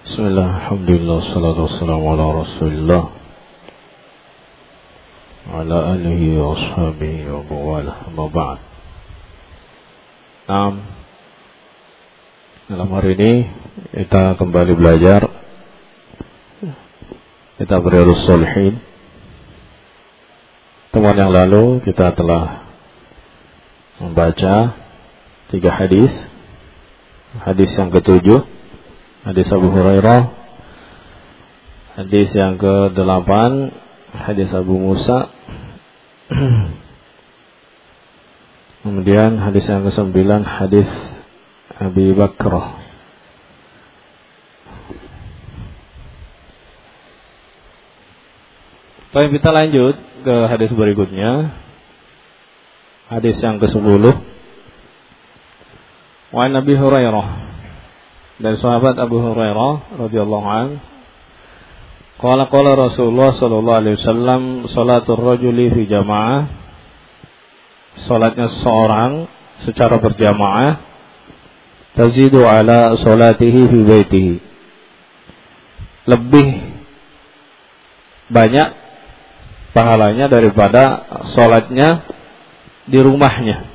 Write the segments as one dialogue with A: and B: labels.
A: Bismillah, alhamdulillah, salatu wassalamu ala rasulillah wa ala alihi wa ashabihi wa bawalah, amma ba'd. Dalam hari ini kita kembali belajar kitab Riyadhus Shalihin. Temuan yang lalu kita telah membaca 3 hadis. Hadis yang ke-7, hadis Abu Hurairah. Hadis yang ke-8, hadis Abu Musa. Kemudian hadis yang ke-9, hadis Abi Bakrah. Baik, kita lanjut ke hadis berikutnya. Hadis yang ke-10. Wa Nabi Hurairah, dari sahabat Abu Hurairah radhiyallahu anhu, qala Rasulullah sallallahu alaihi wasallam, salatul rajuli fi jamaah, salatnya seorang secara berjamaah, tazidu ala salatihi fi baitihi, lebih banyak pahalanya daripada salatnya di rumahnya.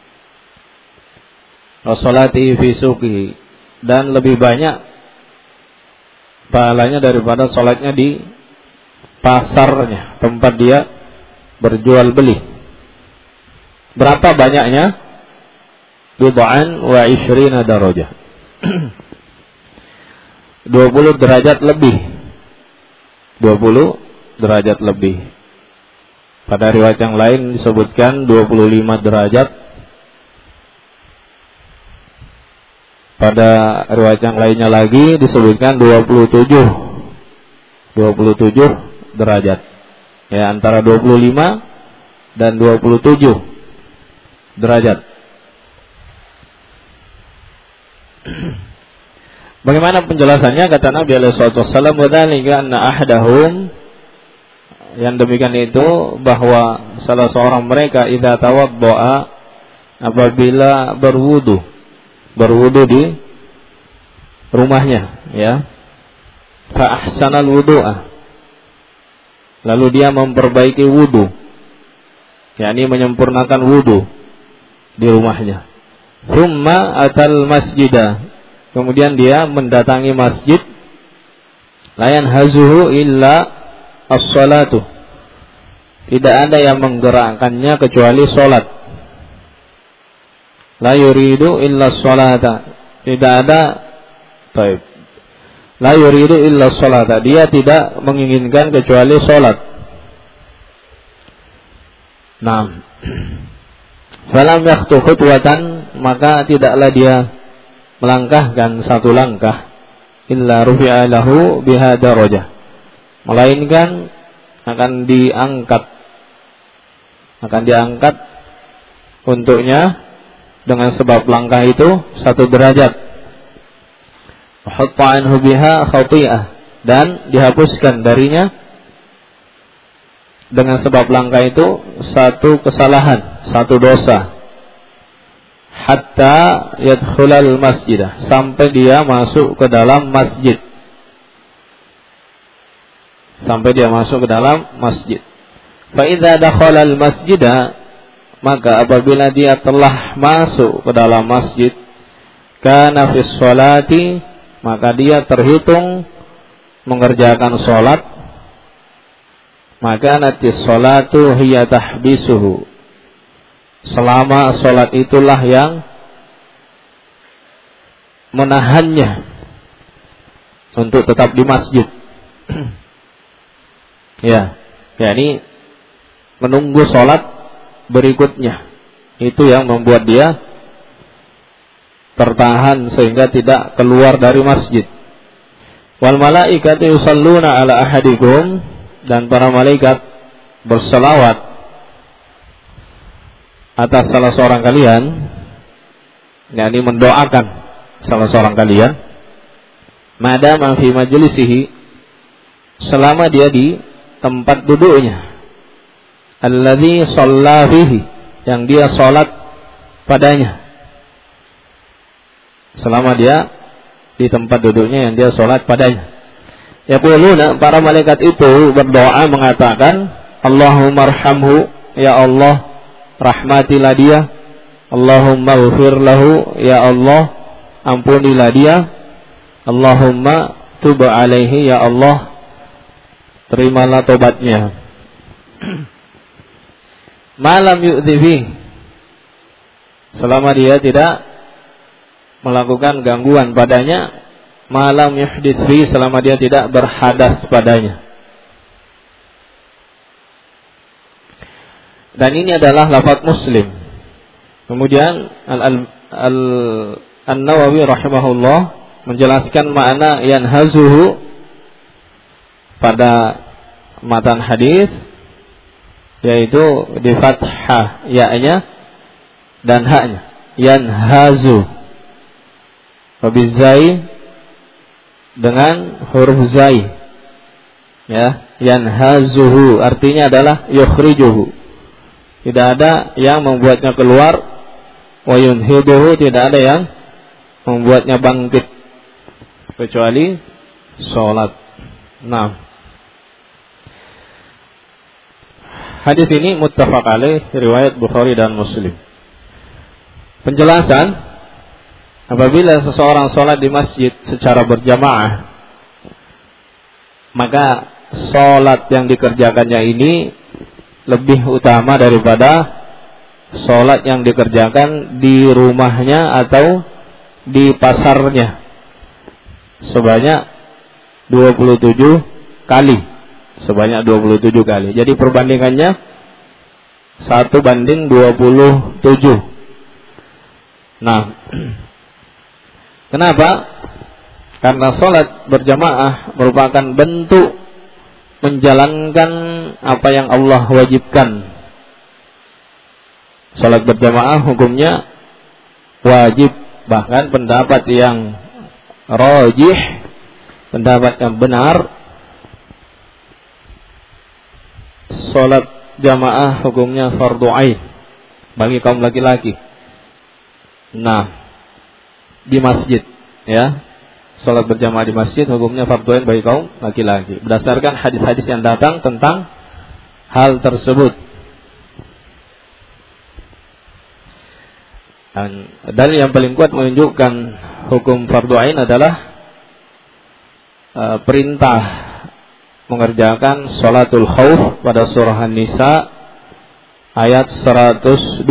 A: Salatihi fi suqihi, dan lebih banyak pahalanya daripada salatnya di pasarnya, tempat dia berjual beli. Berapa banyaknya? Bid'an wa 20 darajah. 20 derajat lebih. 20 derajat lebih. Pada riwayat yang lain disebutkan 25 derajat. Pada riwayat yang lainnya lagi disebutkan 27 derajat. Ya, antara 25 dan 27 derajat. Bagaimana penjelasannya? Kata Nabi alaihi wasallam, "Wa dzalika anna ahadahum", yang demikian itu bahwa salah seorang mereka idza tawaddaa, apabila berwudu di rumahnya, ya, fa ahsanal wudu'a, lalu dia memperbaiki wudu, yakni menyempurnakan wudu di rumahnya. Thumma atal masjidah, kemudian dia mendatangi masjid, la yanhazuhu illa as-salatu, tidak ada yang menggerakkannya kecuali salat. La yuridu illa sholata, tidak ada. Baik. La yuridu illa sholata, dia tidak menginginkan kecuali sholat. Naam. Falam yakhtu khutwatan, maka tidaklah dia melangkahkan satu langkah, illa rufi'a lahu biha darajah, melainkan akan diangkat untuknya dengan sebab langkah itu 1 derajat. Hatta anhu biha khati'ah, dan dihapuskan darinya dengan sebab langkah itu 1 kesalahan, 1 dosa. Hatta yadkhulal masjidah, sampai dia masuk ke dalam masjid. Fa idza dakhalal masjidah, maka apabila dia telah masuk ke dalam masjid, kana fis sholati, maka dia terhitung mengerjakan sholat. Maka natis sholatu hiya tahbisuhu, selama sholat itulah yang menahannya untuk tetap di masjid. Ya, yakni menunggu sholat berikutnya, itu yang membuat dia tertahan sehingga tidak keluar dari masjid. Wal malaikatu yusalluna ala ahadikum, dan para malaikat berselawat atas salah seorang kalian, yakni mendoakan salah seorang kalian, madama fi majlisihi, selama dia di tempat duduknya, alladzi shalla fihi, yang dia salat padanya, selama dia di tempat duduknya yang dia sholat padanya. Yaquluna, para malaikat itu berdoa mengatakan, Allahumma arhamhu, ya Allah rahmatilah dia. Allahumma ighfir lahu, ya Allah ampunilah dia. Allahumma tub alaihi, ya Allah terimalah tobatnya. Malam yu'dhibi, selama dia tidak melakukan gangguan padanya. Malam yuhdits fi, selama dia tidak berhadas padanya. Dan ini adalah lafaz Muslim. Kemudian An-Nawawi rahimahullah menjelaskan makna yanhazuhu pada matan hadis, yaitu di fathah ya-nya dan ha-nya. Yanhazu wabizai dengan huruf zai, ya, yanhazuhu artinya adalah yukhrijuhu, tidak ada yang membuatnya keluar, wa yunhiduhu tidak ada yang membuatnya bangkit kecuali sholat. Nah, hadis ini muttafaq alaih, riwayat Bukhari dan Muslim. Penjelasan, apabila seseorang sholat di masjid secara berjamaah, maka sholat yang dikerjakannya ini lebih utama daripada sholat yang dikerjakan di rumahnya atau di pasarnya sebanyak 27 kali. Sebanyak 27 kali. Jadi perbandingannya 1:27. Nah, kenapa? Karena sholat berjamaah merupakan bentuk menjalankan apa yang Allah wajibkan. Sholat berjamaah hukumnya wajib. Bahkan pendapat yang rajih, pendapat yang benar, sholat jamaah hukumnya fardu ain bagi kaum laki-laki. Nah, di masjid, ya, sholat berjamaah di masjid hukumnya fardu ain bagi kaum laki-laki berdasarkan hadis-hadis yang datang tentang hal tersebut. Dan dalil yang paling kuat menunjukkan hukum fardu ain adalah perintah mengerjakan sholatul khauf pada surah An-Nisa ayat 102.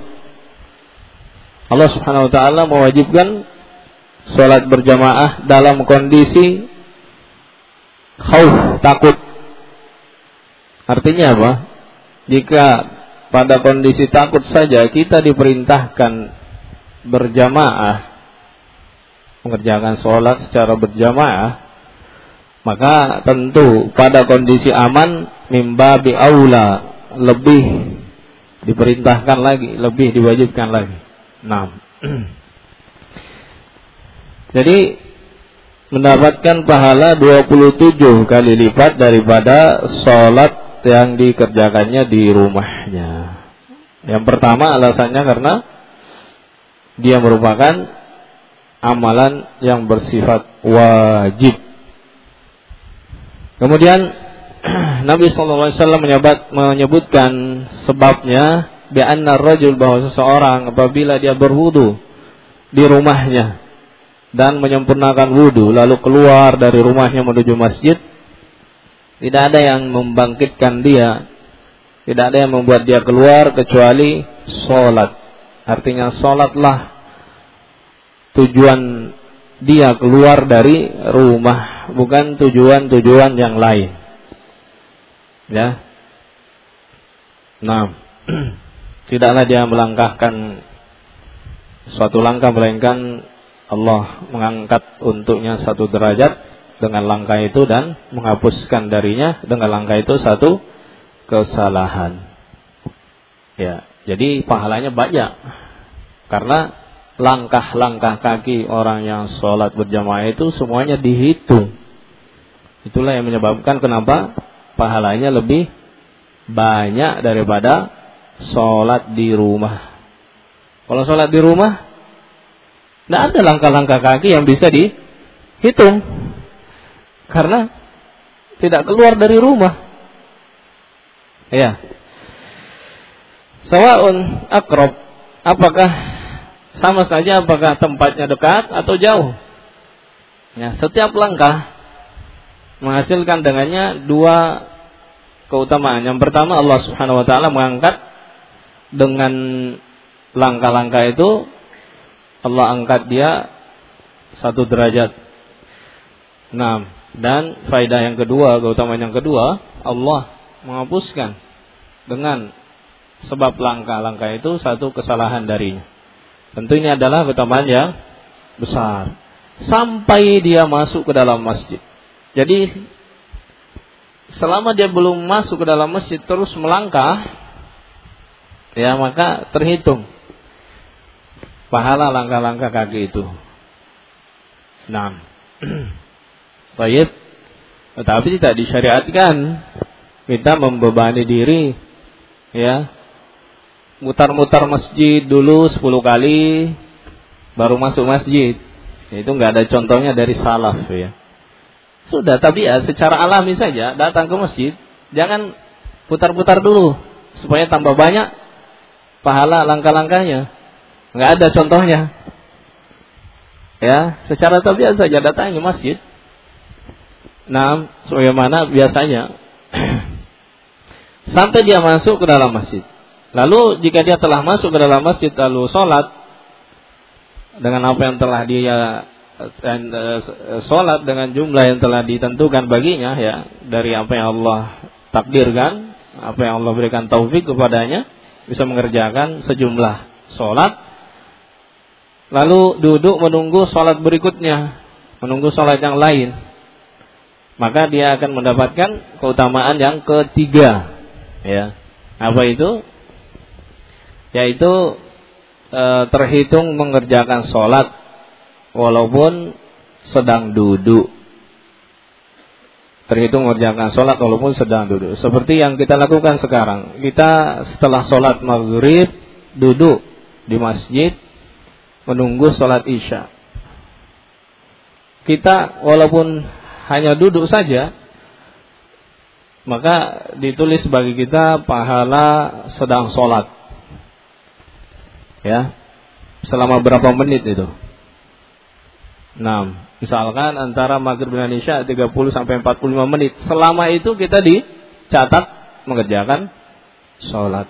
A: Allah Subhanahu wa taala mewajibkan sholat berjamaah dalam kondisi khauf, takut. Artinya apa? Jika pada kondisi takut saja kita diperintahkan berjamaah, mengerjakan sholat secara berjamaah, maka tentu pada kondisi aman mimbabi aula lebih diperintahkan lagi, lebih diwajibkan lagi. Nah, jadi mendapatkan pahala 27 kali lipat daripada sholat yang dikerjakannya di rumahnya. Yang pertama alasannya karena dia merupakan amalan yang bersifat wajib. Kemudian Nabi SAW menyebutkan sebabnya, bi anna rajul, bahwa seseorang apabila dia berwudu di rumahnya dan menyempurnakan wudu lalu keluar dari rumahnya menuju masjid, tidak ada yang membangkitkan dia, tidak ada yang membuat dia keluar kecuali sholat. Artinya sholatlah tujuan dia keluar dari rumah, bukan tujuan-tujuan yang lain. Ya. Nah, tidaklah dia melangkahkan suatu langkah, melainkan Allah mengangkat untuknya satu derajat dengan langkah itu dan menghapuskan darinya dengan langkah itu satu kesalahan. Ya, jadi pahalanya banyak karena langkah-langkah kaki orang yang sholat berjamaah itu semuanya dihitung. Itulah yang menyebabkan kenapa pahalanya lebih banyak daripada sholat di rumah. Kalau sholat di rumah, tidak ada langkah-langkah kaki yang bisa hitung. Karena tidak keluar dari rumah. Ya. Sawa'un aqrab, apakah sama saja apakah tempatnya dekat atau jauh. Ya, setiap langkah menghasilkan dengannya dua keutamaan. Yang pertama, Allah Subhanahu wa taala mengangkat dengan langkah-langkah itu, Allah angkat dia 1 derajat. Nah, dan faedah yang kedua, keutamaan yang kedua, Allah menghapuskan dengan sebab langkah-langkah itu 1 kesalahan darinya. Tentu ini adalah keutamaan yang besar. Sampai dia masuk ke dalam masjid. Jadi selama dia belum masuk ke dalam masjid terus melangkah, ya maka terhitung pahala langkah-langkah kaki itu. Nah, baik. Tetapi tidak disyariatkan kita membebani diri, ya, mutar-mutar masjid dulu 10 kali baru masuk masjid. Itu nggak ada contohnya dari salaf, ya. Sudah tabiat secara alami saja datang ke masjid, jangan putar-putar dulu supaya tambah banyak pahala langkah-langkahnya. Nggak ada contohnya. Ya, secara tabiat saja datang ke masjid. Nah, sebagaimana biasanya sampai dia masuk ke dalam masjid. Lalu jika dia telah masuk ke dalam masjid lalu sholat dengan apa yang telah dia sholat dengan jumlah yang telah ditentukan baginya, ya, dari apa yang Allah takdirkan, apa yang Allah berikan taufik kepadanya, bisa mengerjakan sejumlah sholat. Lalu duduk menunggu sholat berikutnya, menunggu sholat yang lain, maka dia akan mendapatkan keutamaan yang ketiga, ya. Apa itu? Yaitu terhitung mengerjakan sholat walaupun sedang duduk. Terhitung mengerjakan sholat walaupun sedang duduk. Seperti yang kita lakukan sekarang. Kita setelah sholat maghrib duduk di masjid menunggu sholat isya. Kita walaupun hanya duduk saja, maka ditulis bagi kita pahala sedang sholat, ya, selama berapa menit itu. Nah, misalkan antara maghrib dan isya 30 sampai 45 menit. Selama itu kita dicatat mengerjakan sholat.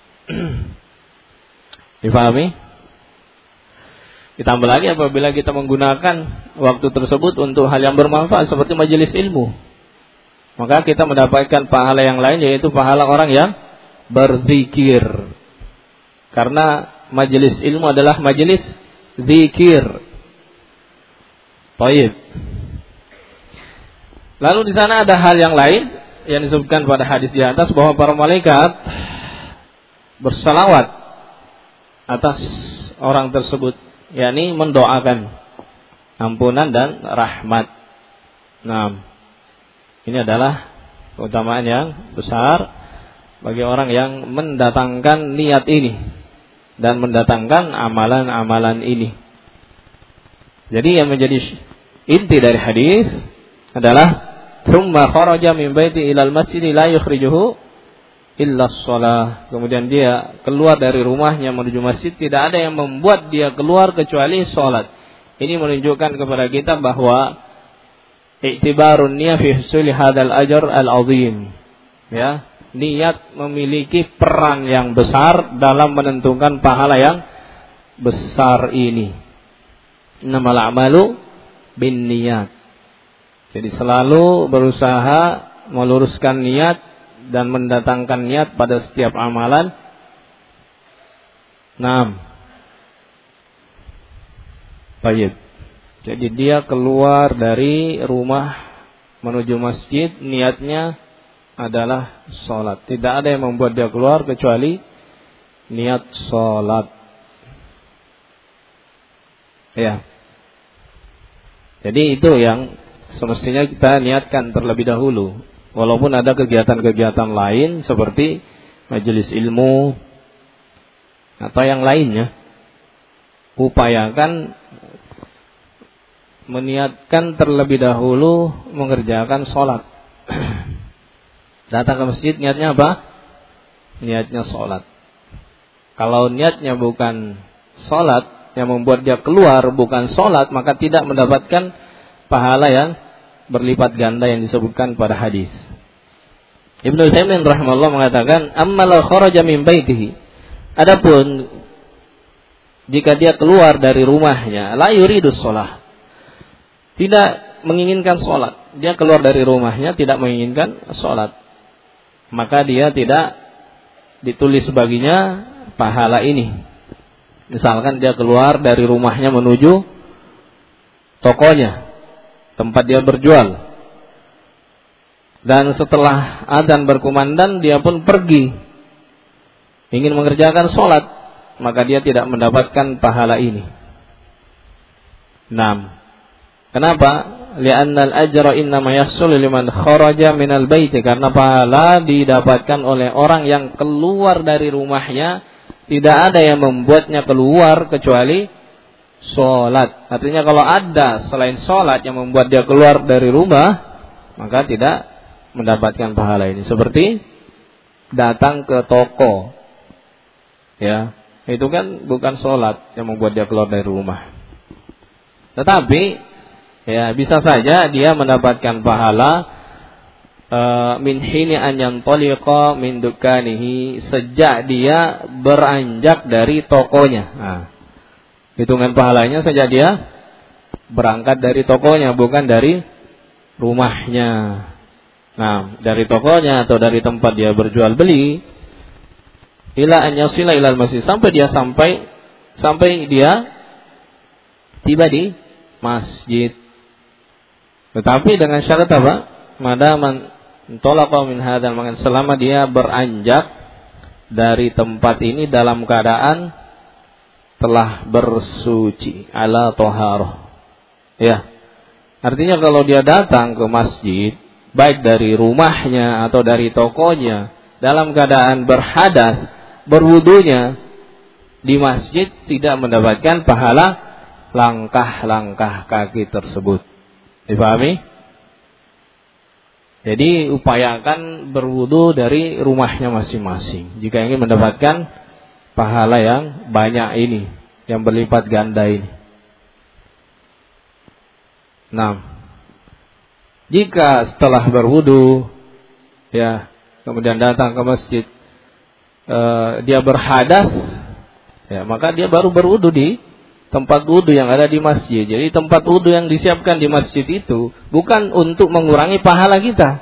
A: Difahami? Ditambah lagi apabila kita menggunakan waktu tersebut untuk hal yang bermanfaat seperti majelis ilmu, maka kita mendapatkan pahala yang lain, yaitu pahala orang yang berzikir. Karena majelis ilmu adalah majelis zikir. Baik. Lalu di sana ada hal yang lain yang disebutkan pada hadis di atas, bahwa para malaikat bersalawat atas orang tersebut, yakni mendoakan ampunan dan rahmat. Nah, ini adalah keutamaan yang besar bagi orang yang mendatangkan niat ini dan mendatangkan amalan-amalan ini. Jadi yang menjadi inti dari hadis adalah thumma kharaja min baiti ilal masjid la yukhrijuhu illa shalah. Kemudian dia keluar dari rumahnya menuju masjid, tidak ada yang membuat dia keluar kecuali salat. Ini menunjukkan kepada kita bahwa i'tibarun niyah fi husuli hadzal ajr al-azim. Ya, niat memiliki peran yang besar dalam menentukan pahala yang besar ini. Innamal a'malu binniyat. Jadi selalu berusaha meluruskan niat dan mendatangkan niat pada setiap amalan. Baik. Jadi dia keluar dari rumah menuju masjid, niatnya adalah sholat. Tidak ada yang membuat dia keluar kecuali niat sholat. Ya. Jadi itu yang semestinya kita niatkan terlebih dahulu. Walaupun ada kegiatan-kegiatan lain seperti majelis ilmu atau yang lainnya, upayakan meniatkan terlebih dahulu mengerjakan sholat. Datang ke masjid niatnya apa? Niatnya sholat. Kalau niatnya bukan sholat, yang membuat dia keluar bukan sholat, maka tidak mendapatkan pahala yang berlipat ganda yang disebutkan pada hadis. Ibnu Utsaimin rahimahullah mengatakan, "Amma law kharaja min baitihi." Adapun jika dia keluar dari rumahnya, la yuridus shalah. Tidak menginginkan sholat. Dia keluar dari rumahnya tidak menginginkan sholat. Maka dia tidak ditulis baginya pahala ini. Misalkan dia keluar dari rumahnya menuju tokonya, tempat dia berjual. Dan setelah adzan berkumandang dia pun pergi ingin mengerjakan sholat, maka dia tidak mendapatkan pahala ini. 6. Kenapa? Li'annal ajra innama yahsulu liman kharaja minal baiti, karena pahala didapatkan oleh orang yang keluar dari rumahnya, tidak ada yang membuatnya keluar kecuali sholat. Artinya kalau ada selain sholat yang membuat dia keluar dari rumah, maka tidak mendapatkan pahala ini. Seperti datang ke toko, ya, itu kan bukan sholat yang membuat dia keluar dari rumah. Tetapi ya bisa saja dia mendapatkan pahala min hini an yantaliqa min dukanihi, sejak dia beranjak dari tokonya. Nah, hitungan pahalanya sejak dia berangkat dari tokonya, bukan dari rumahnya. Nah, dari tokonya atau dari tempat dia berjual beli, ila an yasila ilal masjid, sampai dia tiba di masjid. Tetapi dengan syarat apa? Madaman tolaqa min hadzal makan, selama dia beranjak dari tempat ini dalam keadaan telah bersuci ala thaharah. Ya. Artinya kalau dia datang ke masjid baik dari rumahnya atau dari tokonya dalam keadaan berhadas, berwudunya di masjid, tidak mendapatkan pahala langkah-langkah kaki tersebut. Dipahami? Jadi upayakan berwudu dari rumahnya masing-masing jika ingin mendapatkan pahala yang banyak ini, yang berlipat ganda ini. Nah, jika setelah berwudu, ya, kemudian datang ke masjid, dia berhadas, ya, maka dia baru berwudu di tempat wudu yang ada di masjid. Jadi tempat wudu yang disiapkan di masjid itu bukan untuk mengurangi pahala kita.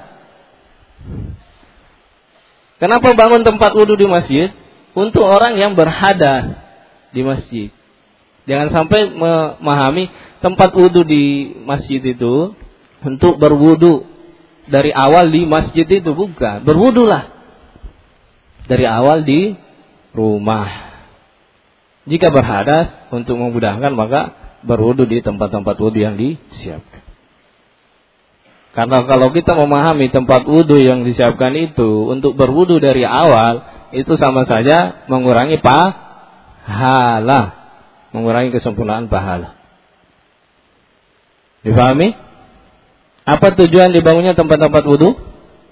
A: Kenapa bangun tempat wudu di masjid? Untuk orang yang berhadas di masjid. Jangan sampai memahami tempat wudu di masjid itu untuk berwudu dari awal di masjid itu, bukan. Berwudulah dari awal di rumah. Jika berhadas, untuk memudahkan maka berwudu di tempat-tempat wudu yang disiapkan. Karena kalau kita memahami tempat wudu yang disiapkan itu untuk berwudu dari awal, itu sama saja mengurangi pahala, mengurangi kesempurnaan pahala. Dipahami? Apa tujuan dibangunnya tempat-tempat wudu?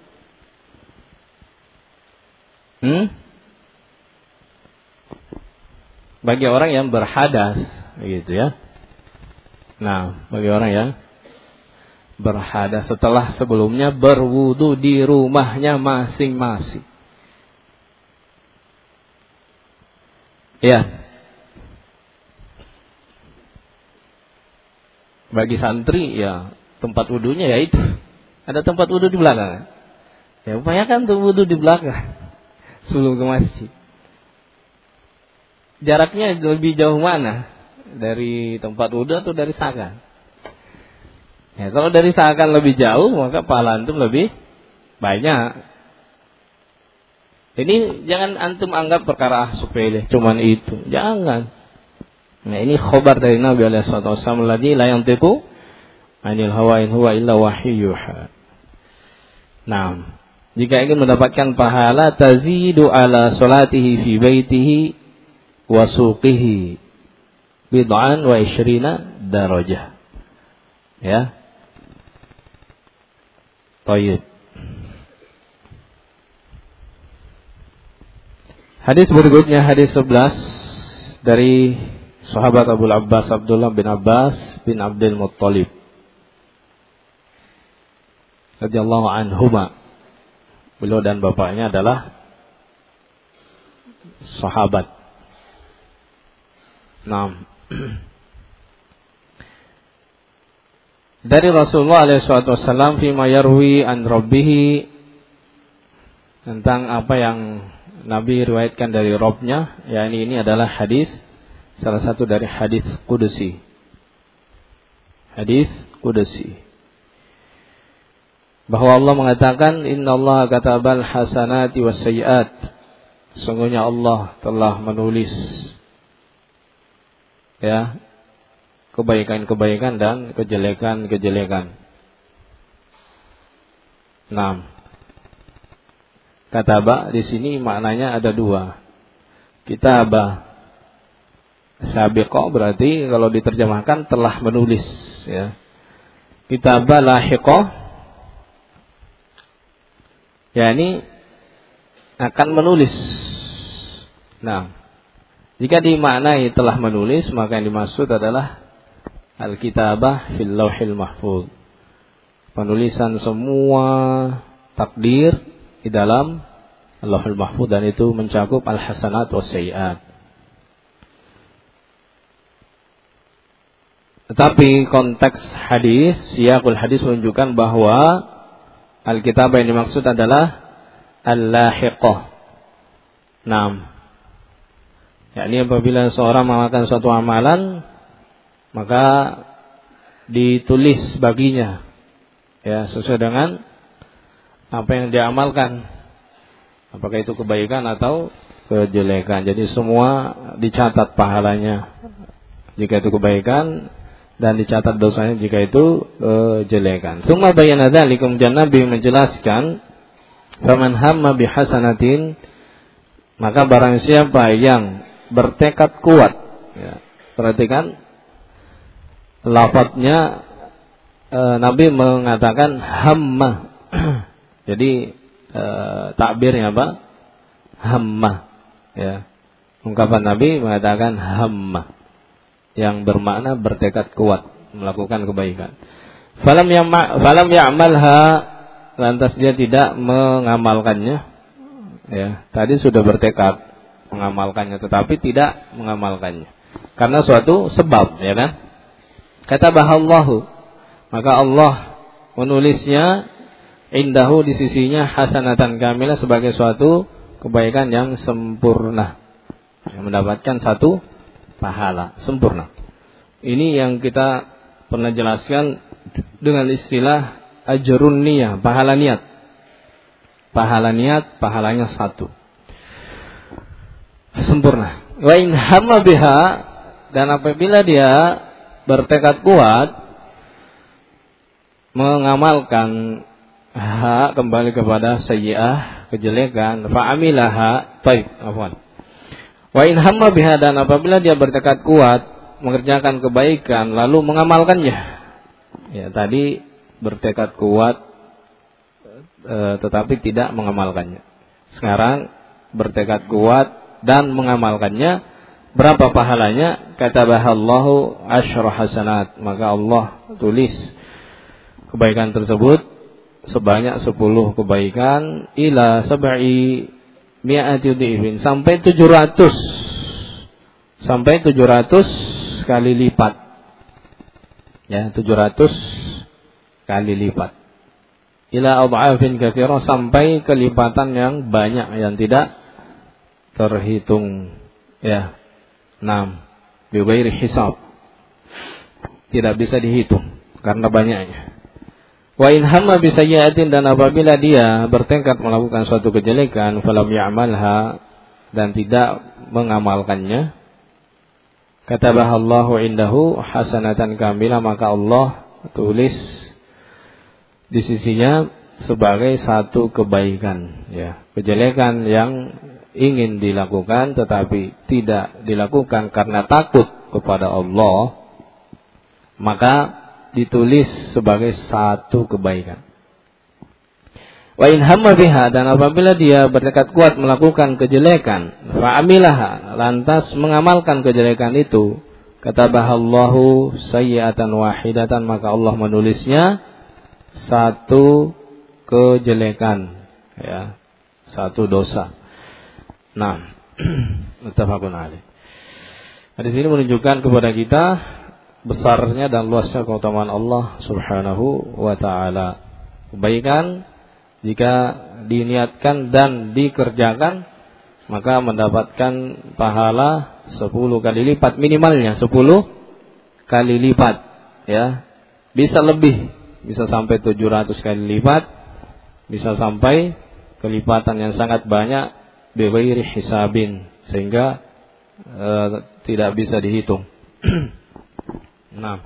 A: Bagi orang yang berhadas, gitu ya. Nah, bagi orang yang berhadas setelah sebelumnya berwudu di rumahnya masing-masing. Ya. Bagi santri ya tempat wudunya ya itu. Ada tempat wudu di belakang. Ya upayakan untuk wudu di belakang sebelum ke masjid. Jaraknya lebih jauh mana? Dari tempat wudu atau dari sakan? Ya, kalau dari sakan lebih jauh, maka pahala antum lebih banyak. Ini jangan antum anggap perkara sepele, cuman itu. Jangan. Nah, ini khabar dari Nabi alaihi wasallam lagi la yantiqu anil hawa in huwa illa wahyu yuha. Nah, jika ingin mendapatkan pahala tazidu ala salatihi fi baitihi wa suqihi bid'an wa 20 darajah. Ya. Thayyib. Hadis berikutnya, hadis 11 dari sahabat Abu Abbas Abdullah bin Abbas bin Abdul Muttalib radhiyallahu anhuma. Beliau dan bapaknya adalah sahabat. Naam. Dari Rasulullah alaihi wasallam fima yarwi an rabbih, tentang apa yang Nabi riwayatkan dari Rabb-nya, yakni ini adalah hadis, salah satu dari hadis Qudsi. Hadis Qudsi. Bahwa Allah mengatakan, Innallaha katabal hasanati was sayyiat. Sungguhnya Allah telah menulis ya kebaikan-kebaikan dan kejelekan-kejelekan. Nah, kataba di sini maknanya ada dua. Kitabah sabiqah berarti kalau diterjemahkan telah menulis ya. Kitabah lahiqah yakni akan menulis. Nah, jika dimaknai telah menulis, maka yang dimaksud adalah al-kitabah fil lauhil mahfuz. Penulisan semua takdir di dalam Allahul Mahfuz, dan itu mencakup al-hasanat was sayyiat. Tetapi konteks hadis, siyaqul hadis menunjukkan bahwa al-kitabah yang dimaksud adalah al-lahiqah. Naam. Yakni apabila seorang mengamalkan suatu amalan, maka ditulis baginya ya sesuai dengan apa yang dia amalkan, apakah itu kebaikan atau kejelekan. Jadi semua dicatat pahalanya jika itu kebaikan, dan dicatat dosanya jika itu kejelekan. Tsumma bayyana dzalika, kemudian Nabi menjelaskan, faman hamma bihasanatin, maka barang siapa yang bertekad kuat ya, perhatikan lafadznya, Nabi mengatakan hamma. Jadi takbirnya apa? Hammah ya. Ungkapan Nabi mengatakan hammah, yang bermakna bertekad kuat melakukan kebaikan. Falam ya'malha, lantas dia tidak mengamalkannya. Ya, tadi sudah bertekad mengamalkannya tetapi tidak mengamalkannya karena suatu sebab, ya kan? Katabahallahu, maka Allah menulisnya indahu di sisinya hasanatan kamilah, sebagai suatu kebaikan yang sempurna, yang mendapatkan satu pahala sempurna. Ini yang kita pernah jelaskan dengan istilah ajrun niyah, pahala niat. Pahala niat, pahalanya satu, sempurna. Wa in hamma biha, dan apabila dia bertekad kuat mengamalkan kembali kepada sayyi'ah, kejelekan, fa'amilaha, afwan. Wa in hamma biha, dan apabila dia bertekad kuat mengerjakan kebaikan lalu mengamalkannya. Ya, tadi bertekad kuat tetapi tidak mengamalkannya. Sekarang bertekad kuat dan mengamalkannya, berapa pahalanya? Katabahallahu asyra hasanat, maka Allah tulis kebaikan tersebut sebanyak 10 kebaikan, ila sab'i mi'ati dhifin, sampai 700 kali lipat. Ya, 700 kali lipat. Ila adhafin katsira, sampai kelipatan yang banyak yang tidak terhitung. Ya. 6. Bi ghairi hisab. Tidak bisa dihitung karena banyaknya. Wa in hamma bi sayyi'atin, dan apabila dia bertekad melakukan suatu kejelekan, falam ya'malha, dan tidak mengamalkannya, katabahallahu indahu hasanatan kamilah, maka Allah tulis di sisinya sebagai satu kebaikan, ya, kejelekan yang ingin dilakukan tetapi tidak dilakukan karena takut kepada Allah, maka ditulis sebagai satu kebaikan. Wa in hamma biha, dan apabila dia bertekad kuat melakukan kejelekan, fa amilaha, lantas mengamalkan kejelekan itu, katabahallahu sayyi'atan wahidatan, maka Allah menulisnya satu kejelekan, ya, satu dosa. Nah, muttafaqun alaih. Hadis ini menunjukkan kepada kita besarnya dan luasnya keutamaan Allah Subhanahu wa taala. Kebaikan jika diniatkan dan dikerjakan, maka mendapatkan pahala 10 kali lipat, minimalnya 10 kali lipat, ya. Bisa lebih, bisa sampai 700 kali lipat, bisa sampai kelipatan yang sangat banyak bighairi hisabin, sehingga tidak bisa dihitung. Nah,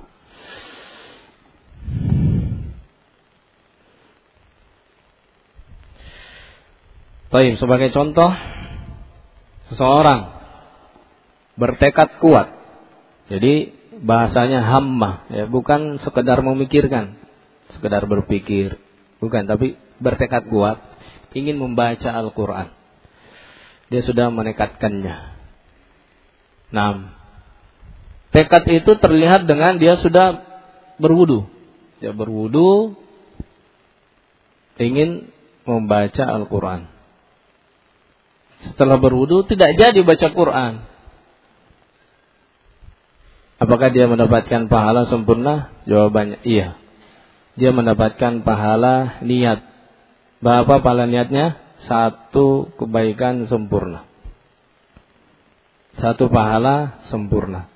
A: baik, sebagai contoh, seseorang bertekad kuat. Jadi bahasanya hammah, ya, bukan sekedar memikirkan, sekedar berpikir, bukan, tapi bertekad kuat ingin membaca Al-Quran. Dia sudah menekadkannya. Nah, tekad itu terlihat dengan dia sudah berwudu. Dia berwudu ingin membaca Al-Quran. Setelah berwudu tidak jadi baca Quran. Apakah dia mendapatkan pahala sempurna? Jawabannya iya. Dia mendapatkan pahala niat. Berapa pahala niatnya? Satu kebaikan sempurna. Satu pahala sempurna.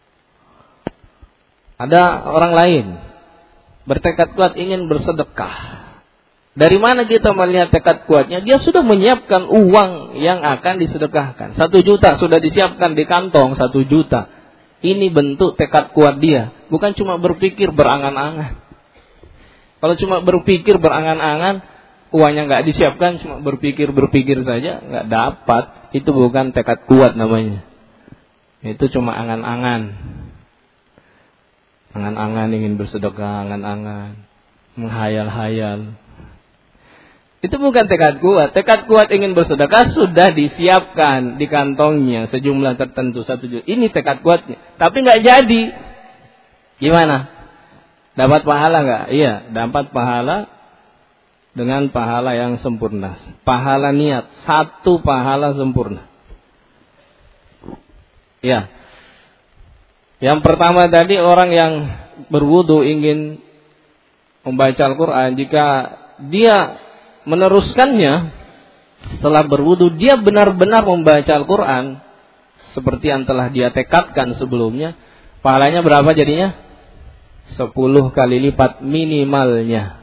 A: Ada orang lain bertekad kuat ingin bersedekah. Dari mana kita melihat tekad kuatnya? Dia sudah menyiapkan uang yang akan disedekahkan. 1 juta sudah disiapkan di kantong, 1 juta. Ini bentuk tekad kuat dia. Bukan cuma berpikir berangan-angan. Kalau cuma berpikir berangan-angan, uangnya nggak disiapkan, cuma berpikir saja, nggak dapat. Itu bukan tekad kuat namanya. Itu cuma angan-angan. Angan-angan ingin bersedekah, angan-angan, menghayal-hayal. Itu bukan tekad kuat. Tekad kuat ingin bersedekah sudah disiapkan di kantongnya sejumlah tertentu, 1 juta. Ini tekad kuatnya. Tapi nggak jadi. Gimana? Dapat pahala nggak? Iya, dapat pahala dengan pahala yang sempurna. Pahala niat, 1 pahala sempurna. Ya. Yang pertama tadi, orang yang berwudu ingin membaca Al-Quran, jika dia meneruskannya setelah berwudu, dia benar-benar membaca Al-Quran seperti yang telah dia tekadkan sebelumnya, pahalanya berapa jadinya? 10 kali lipat minimalnya.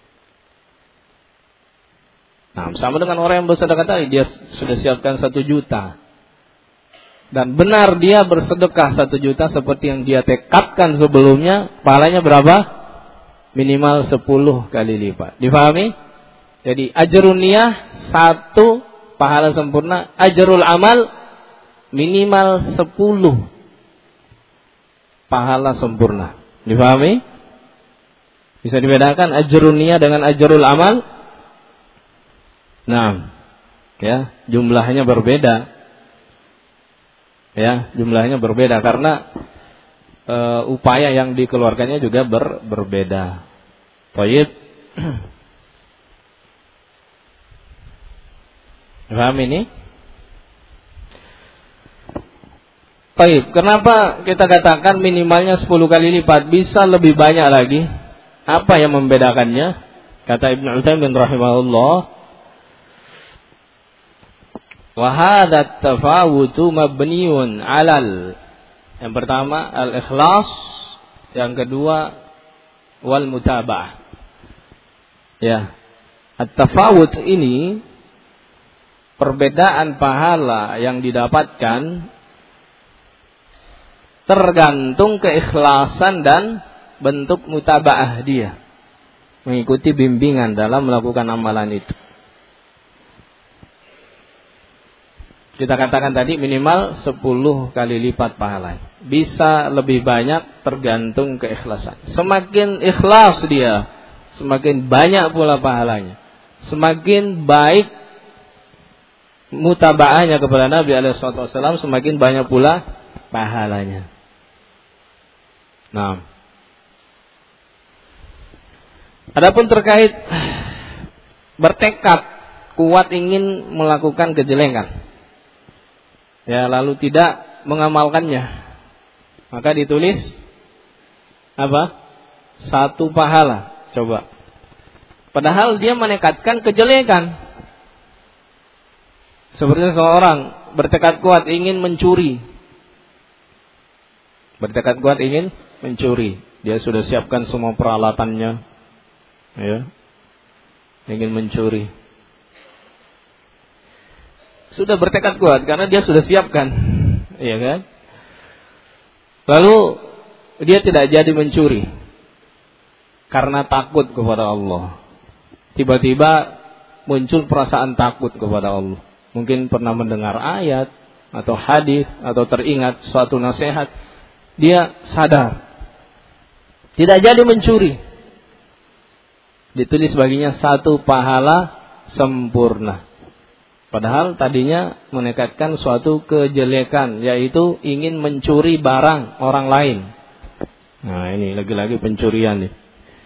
A: Nah, sama dengan orang yang bersedekah tadi, dia sudah siapkan 1 juta. Dan benar dia bersedekah 1 juta seperti yang dia tekadkan sebelumnya, pahalanya berapa? Minimal 10 kali lipat. Difahami? Jadi ajrun niyah 1 pahala sempurna, ajrul amal minimal 10 pahala sempurna. Difahami? Bisa dibedakan ajrun niyah dengan ajrul amal? Nah, ya, jumlahnya berbeda. Ya, jumlahnya berbeda karena upaya yang dikeluarkannya juga berbeda. Baik. Paham ini? Baik, kenapa kita katakan minimalnya 10 kali lipat? Bisa lebih banyak lagi. Apa yang membedakannya? Kata Ibnu Utsaimin rahimahullah, wa hadza tafawutu mabniun 'alal. Yang pertama al-ikhlas, yang kedua wal mutaba'ah. Ya. At-tafawut ini, perbedaan pahala yang didapatkan tergantung keikhlasan dan bentuk mutaba'ah dia, mengikuti bimbingan dalam melakukan amalan itu. Kita katakan tadi minimal 10 kali lipat pahala. bisa lebih banyak tergantung keikhlasan. Semakin ikhlas dia, semakin banyak pula pahalanya. Semakin baik mutabaahnya kepada Nabi SAW, semakin banyak pula pahalanya. Nah, adapun terkait bertekad kuat ingin melakukan kejelekan, ya, lalu tidak mengamalkannya, maka ditulis apa? 1 pahala. Coba. Padahal dia menekadkan kejelekan. Seperti seorang bertekad kuat ingin mencuri. Bertekad kuat ingin mencuri. Dia sudah siapkan semua peralatannya, ya, ingin mencuri. Sudah bertekad kuat karena dia sudah siapkan, iya kan? Lalu dia tidak jadi mencuri karena takut kepada Allah. Tiba-tiba muncul perasaan takut kepada Allah. Mungkin pernah mendengar ayat atau hadis atau teringat suatu nasihat, dia sadar tidak jadi mencuri. Ditulis baginya 1 pahala sempurna. Padahal tadinya menekadkan suatu kejelekan, yaitu ingin mencuri barang orang lain. Nah, ini lagi-lagi pencurian nih.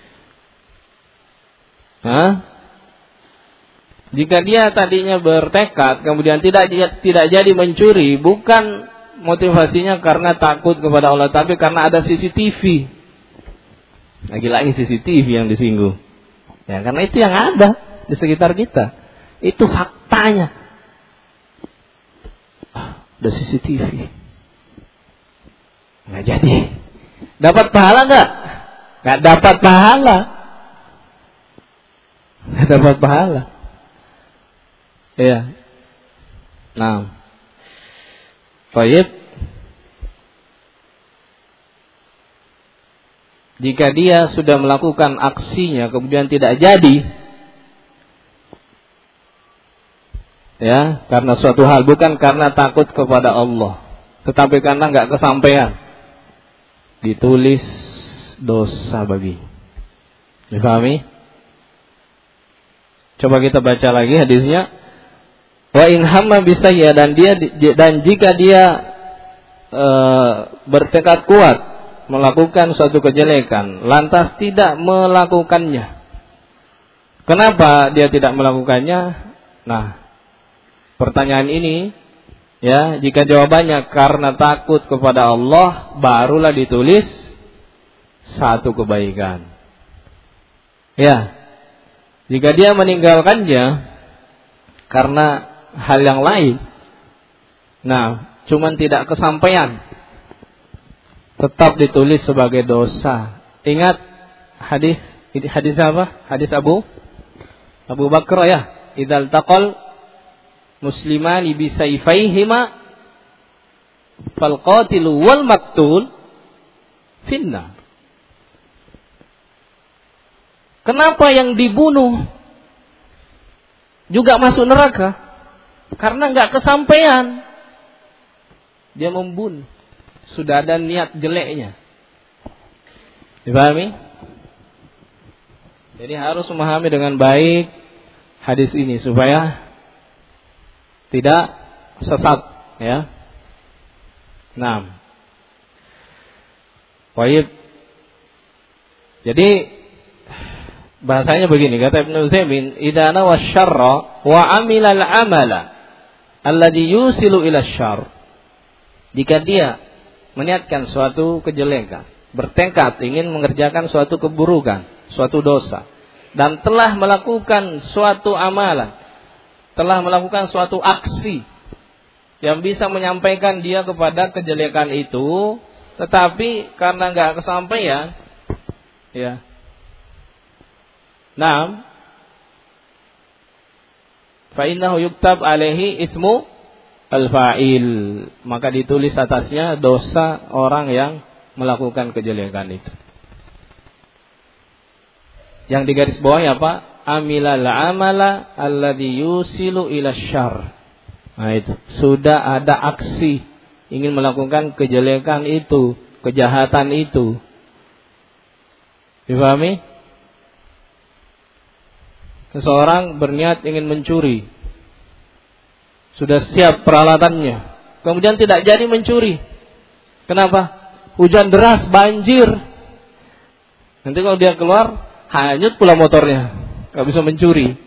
A: Jika dia tadinya bertekad kemudian tidak jadi mencuri, bukan motivasinya karena takut kepada Allah, tapi karena ada CCTV. Lagi-lagi CCTV yang disinggung. Ya, karena itu yang ada di sekitar kita. Itu faktanya. Ada CCTV. Nggak jadi. Dapat pahala nggak? Nggak dapat pahala. Nggak dapat pahala. Ya. Nah. Baik. Jika dia sudah melakukan aksinya kemudian tidak jadi, ya, karena suatu hal, bukan karena takut kepada Allah, tetapi karena nggak kesampaian, ditulis dosa bagi. Dipahami? Coba kita baca lagi hadisnya. Wa in hamma bisayya, dan jika dia bertekad kuat melakukan suatu kejelekan, lantas tidak melakukannya. Kenapa dia tidak melakukannya? Nah, pertanyaan ini, ya, jika jawabannya karena takut kepada Allah, barulah ditulis 1 kebaikan. Ya, jika dia meninggalkannya karena hal yang lain, nah, cuman tidak kesampaian, tetap ditulis sebagai dosa. Ingat hadis, ini hadis apa? Hadis Abu Bakar, ya, idzal taqal muslimani bisayfaihima fal qatilu wal maqtul finnar. Kenapa yang dibunuh juga masuk neraka? Karena enggak kesampaian. Dia membunuh, sudah ada niat jeleknya. Dipahami? Jadi harus memahami dengan baik hadis ini supaya tidak sesat, ya. Nah, baik. Jadi bahasanya begini, kata Ibnu Utsaimin, idza nawa syarra wa amila al-amala alladhi yusilu ila syarr. Jika dia meniatkan suatu kejelekan, bertekad ingin mengerjakan suatu keburukan, suatu dosa, dan telah melakukan suatu amalan, telah melakukan suatu aksi yang bisa menyampaikan dia kepada kejelekan itu, tetapi karena nggak kesampaian, ya. Nah, fa innahu yuktab alaihi ismu al-fa'il, maka ditulis atasnya dosa orang yang melakukan kejelekan itu. Yang digaris bawahi apa? Amilal amala alladhi yusilu ila syarr. Nah, itu sudah ada aksi ingin melakukan kejelekan itu, kejahatan itu. Dipahami? Seseorang berniat ingin mencuri, sudah siap peralatannya, kemudian tidak jadi mencuri. Kenapa? Hujan deras, banjir. Nanti kalau dia keluar, hanyut pula motornya, gak bisa mencuri.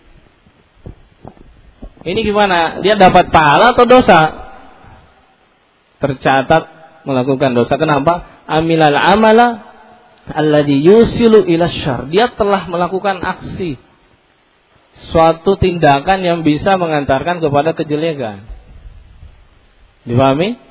A: Ini gimana? Dia dapat pahala atau dosa? Tercatat melakukan dosa. Kenapa? Amilal amala alladhi yusilu ila syarr. Dia telah melakukan aksi, suatu tindakan yang bisa mengantarkan kepada kejelekan. Dipahami?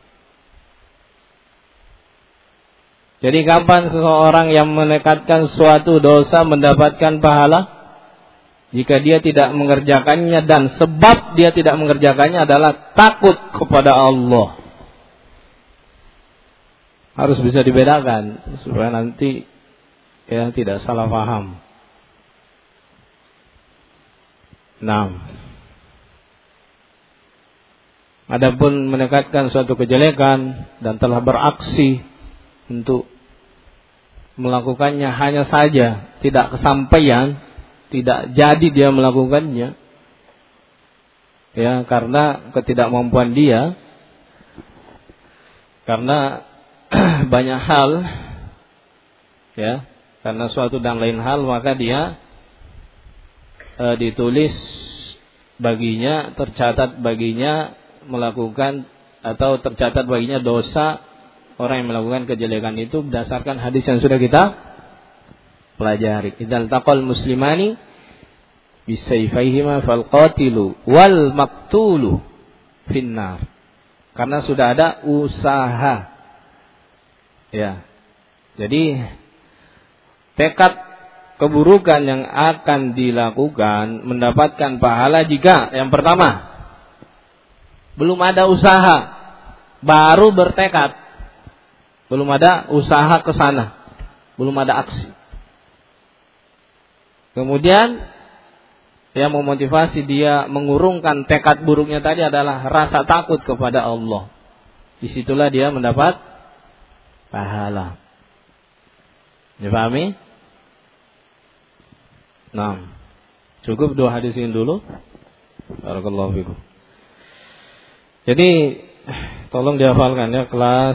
A: Jadi kapan seseorang yang menekatkan suatu dosa mendapatkan pahala? Jika dia tidak mengerjakannya, dan sebab dia tidak mengerjakannya adalah takut kepada Allah. Harus bisa dibedakan supaya nanti tidak salah paham. Nah, adapun menekatkan suatu kejelekan dan telah beraksi untuk melakukannya, hanya saja tidak kesampaian, tidak jadi dia melakukannya, karena ketidakmampuan dia, karena banyak hal, karena suatu dan lain hal, maka dia ditulis baginya, tercatat baginya melakukan, atau tercatat baginya dosa orang yang melakukan kejelekan itu berdasarkan hadis yang sudah kita pelajari. Idzal taqal muslimani bisayfayhima fal qatilu wal maqtulu finnar. Karena sudah ada usaha. Jadi tekad keburukan yang akan dilakukan mendapatkan pahala jika yang pertama belum ada usaha, baru bertekad. Belum ada usaha ke sana, belum ada aksi. Kemudian yang memotivasi dia mengurungkan tekad buruknya tadi adalah rasa takut kepada Allah. Disitulah dia mendapat pahala. Dipahami? Nah, cukup 2 hadis ini dulu. Barakallahu fikum. Jadi tolong dihafalkan kelas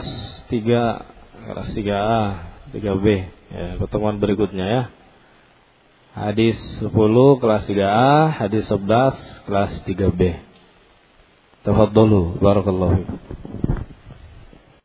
A: 3A, 3B pertemuan berikutnya ya. Hadis 10 kelas 3A, hadis 11 kelas 3B. Tafadhalu, barakallahu fikum.